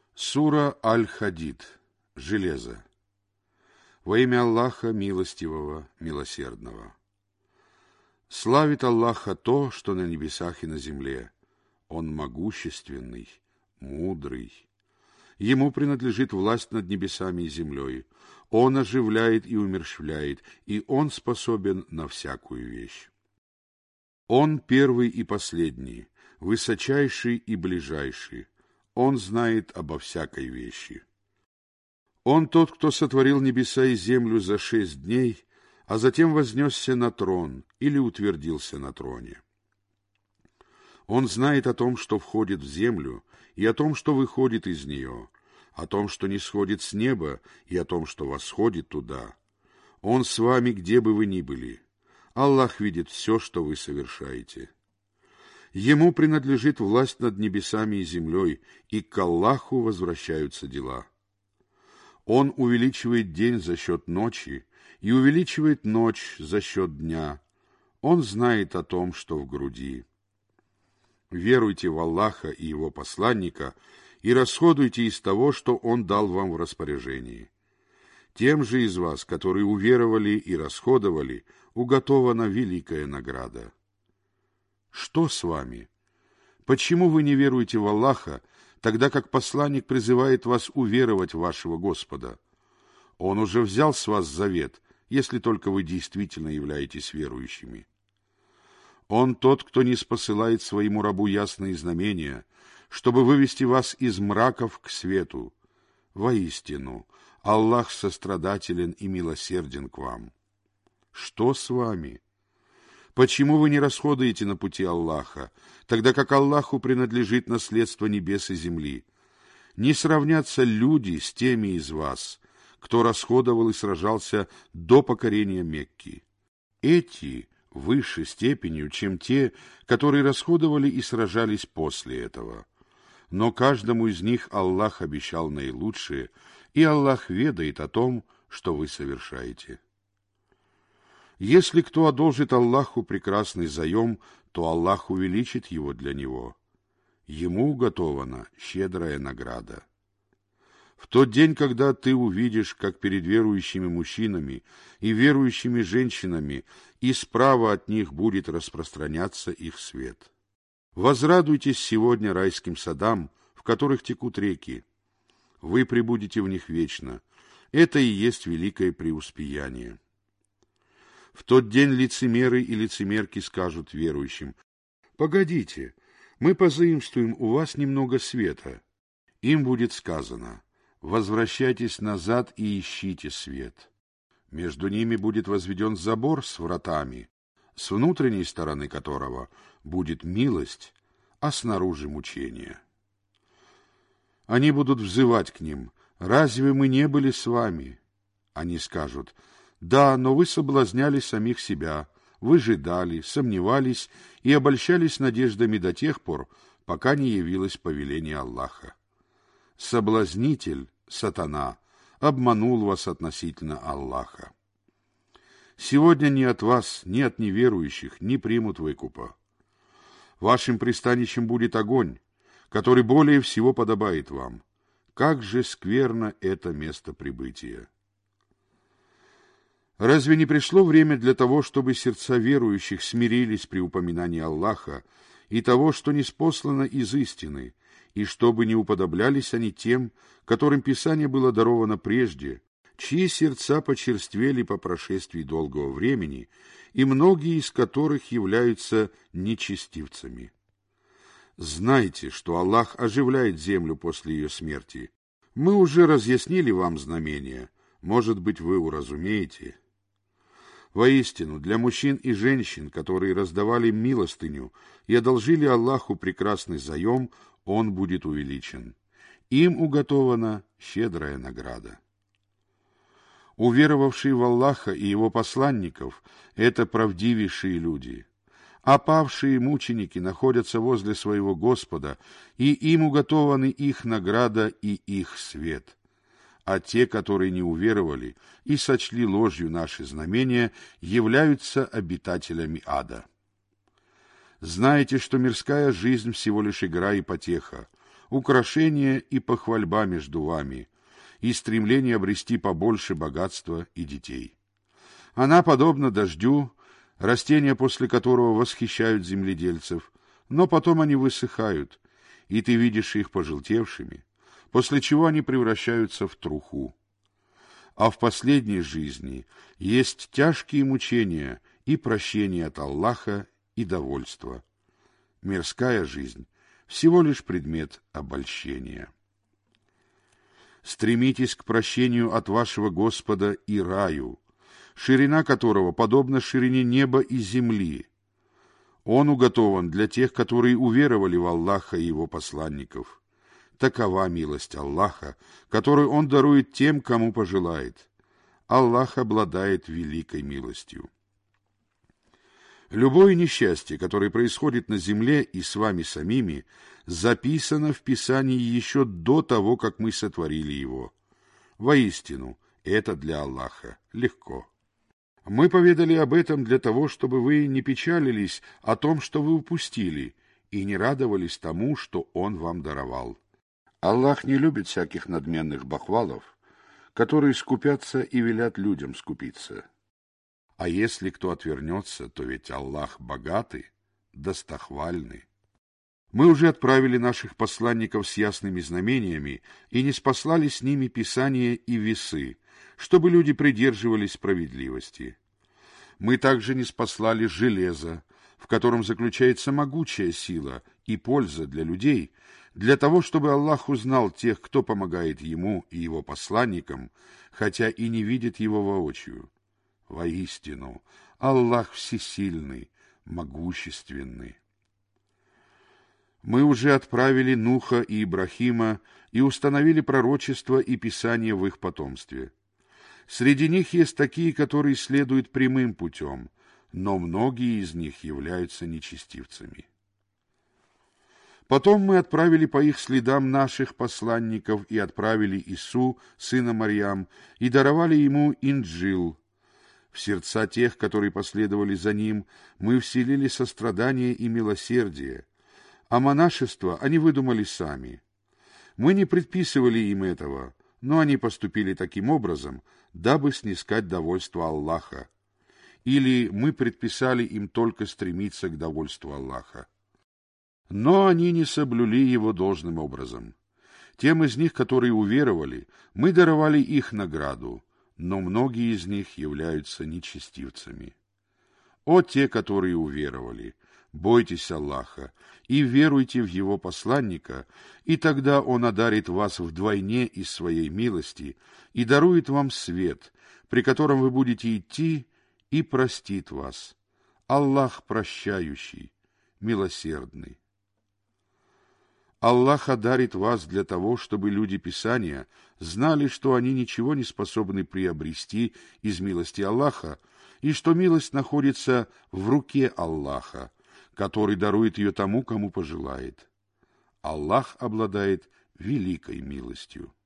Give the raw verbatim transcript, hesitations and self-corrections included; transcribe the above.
Сура Аль-Хадид. Железо. Во имя Аллаха Милостивого, Милосердного. Славит Аллаха то, что на небесах и на земле. Он могущественный, мудрый. Ему принадлежит власть над небесами и землей. Он оживляет и умерщвляет, и Он способен на всякую вещь. Он первый и последний, высочайший и ближайший. Он знает обо всякой вещи. Он тот, кто сотворил небеса и землю за шесть дней, а затем вознесся на трон или утвердился на троне. Он знает о том, что входит в землю, и о том, что выходит из нее, о том, что не сходит с неба, и о том, что восходит туда. Он с вами, где бы вы ни были. Аллах видит все, что вы совершаете. Ему принадлежит власть над небесами и землей, и к Аллаху возвращаются дела. Он увеличивает день за счет ночи и увеличивает ночь за счет дня. Он знает о том, что в груди. Веруйте в Аллаха и Его посланника и расходуйте из того, что Он дал вам в распоряжении. Тем же из вас, которые уверовали и расходовали, уготована великая награда. Что с вами? Почему вы не веруете в Аллаха, тогда как посланник призывает вас уверовать в вашего Господа? Он уже взял с вас завет, если только вы действительно являетесь верующими. Он тот, кто не спосылает своему рабу ясные знамения, чтобы вывести вас из мраков к свету. Воистину, Аллах сострадателен и милосерден к вам. Что с вами? Почему вы не расходуете на пути Аллаха, тогда как Аллаху принадлежит наследство небес и земли? Не сравнятся люди с теми из вас, кто расходовал и сражался до покорения Мекки. Эти выше степенью, чем те, которые расходовали и сражались после этого. Но каждому из них Аллах обещал наилучшее, и Аллах ведает о том, что вы совершаете. Если кто одолжит Аллаху прекрасный заем, то Аллах увеличит его для него. Ему уготована щедрая награда. В тот день, когда ты увидишь, как перед верующими мужчинами и верующими женщинами и справа от них будет распространяться их свет. Возрадуйтесь сегодня райским садам, в которых текут реки. Вы пребудете в них вечно. Это и есть великое преуспеяние. В тот день лицемеры и лицемерки скажут верующим: «Погодите, мы позаимствуем у вас немного света». Им будет сказано: «Возвращайтесь назад и ищите свет». Между ними будет возведен забор с вратами, с внутренней стороны которого будет милость, а снаружи мучение. Они будут взывать к ним: «Разве мы не были с вами?» Они скажут: «Да, но вы соблазняли самих себя, выжидали, сомневались и обольщались надеждами до тех пор, пока не явилось повеление Аллаха. Соблазнитель, сатана, обманул вас относительно Аллаха. Сегодня ни от вас, ни от неверующих не примут выкупа. Вашим пристанищем будет огонь, который более всего подобает вам. Как же скверно это место прибытия!» Разве не пришло время для того, чтобы сердца верующих смирились при упоминании Аллаха и того, что ниспослано из истины, и чтобы не уподоблялись они тем, которым Писание было даровано прежде, чьи сердца почерствели по прошествии долгого времени, и многие из которых являются нечестивцами? Знайте, что Аллах оживляет землю после ее смерти. Мы уже разъяснили вам знамения, может быть, вы уразумеете. Воистину, для мужчин и женщин, которые раздавали милостыню и одолжили Аллаху прекрасный заем, он будет увеличен. Им уготована щедрая награда. Уверовавшие в Аллаха и Его посланников — это правдивейшие люди, а павшие мученики находятся возле своего Господа, и им уготованы их награда и их свет. А те, которые не уверовали и сочли ложью наши знамения, являются обитателями ада. Знаете, что мирская жизнь всего лишь игра и потеха. украшение и похвальба между вами, и стремление обрести побольше богатства и детей. Она подобна дождю, растения после которого восхищают земледельцев, но потом они высыхают, и ты видишь их пожелтевшими, после чего они превращаются в труху. А в последней жизни есть тяжкие мучения и прощение от Аллаха и довольство. Мирская жизнь — всего лишь предмет обольщения. Стремитесь к прощению от вашего Господа и раю, ширина которого подобна ширине неба и земли. Он уготован для тех, которые уверовали в Аллаха и Его посланников. Такова милость Аллаха, которую Он дарует тем, кому пожелает. Аллах обладает великой милостью. Любое несчастье, которое происходит на земле и с вами самими, записано в Писании еще до того, как мы сотворили его. Воистину, это для Аллаха легко. Мы поведали об этом для того, чтобы вы не печалились о том, что вы упустили, и не радовались тому, что Он вам даровал. Аллах не любит всяких надменных бахвалов, которые скупятся и велят людям скупиться. А если кто отвернется, то ведь Аллах богатый, достохвальный. Мы уже отправили наших посланников с ясными знамениями и не спаслали с ними Писание и весы, чтобы люди придерживались справедливости. Мы также не спаслали железо, в котором заключается могучая сила и польза для людей, для того, чтобы Аллах узнал тех, кто помогает Ему и Его посланникам, хотя и не видит Его воочию. Воистину, Аллах всесильный, могущественный. Мы уже отправили Нуха и Ибрахима и установили пророчества и писания в их потомстве. Среди них есть такие, которые следуют прямым путем, но многие из них являются нечестивцами. Потом мы отправили по их следам наших посланников и отправили Ису, сына Марьям, и даровали ему Инджил. В сердца тех, которые последовали за ним, мы вселили сострадание и милосердие, а монашество они выдумали сами. Мы не предписывали им этого, но они поступили таким образом, дабы снискать довольство Аллаха. Или мы предписали им только стремиться к довольству Аллаха. Но они не соблюли его должным образом. Тем из них, которые уверовали, мы даровали их награду, но многие из них являются нечестивцами. О те, которые уверовали, бойтесь Аллаха и веруйте в Его посланника, и тогда Он одарит вас вдвойне из своей милости и дарует вам свет, при котором вы будете идти, и простит вас. Аллах прощающий, милосердный. Аллах одарит вас для того, чтобы люди Писания знали, что они ничего не способны приобрести из милости Аллаха, и что милость находится в руке Аллаха, который дарует ее тому, кому пожелает. Аллах обладает великой милостью.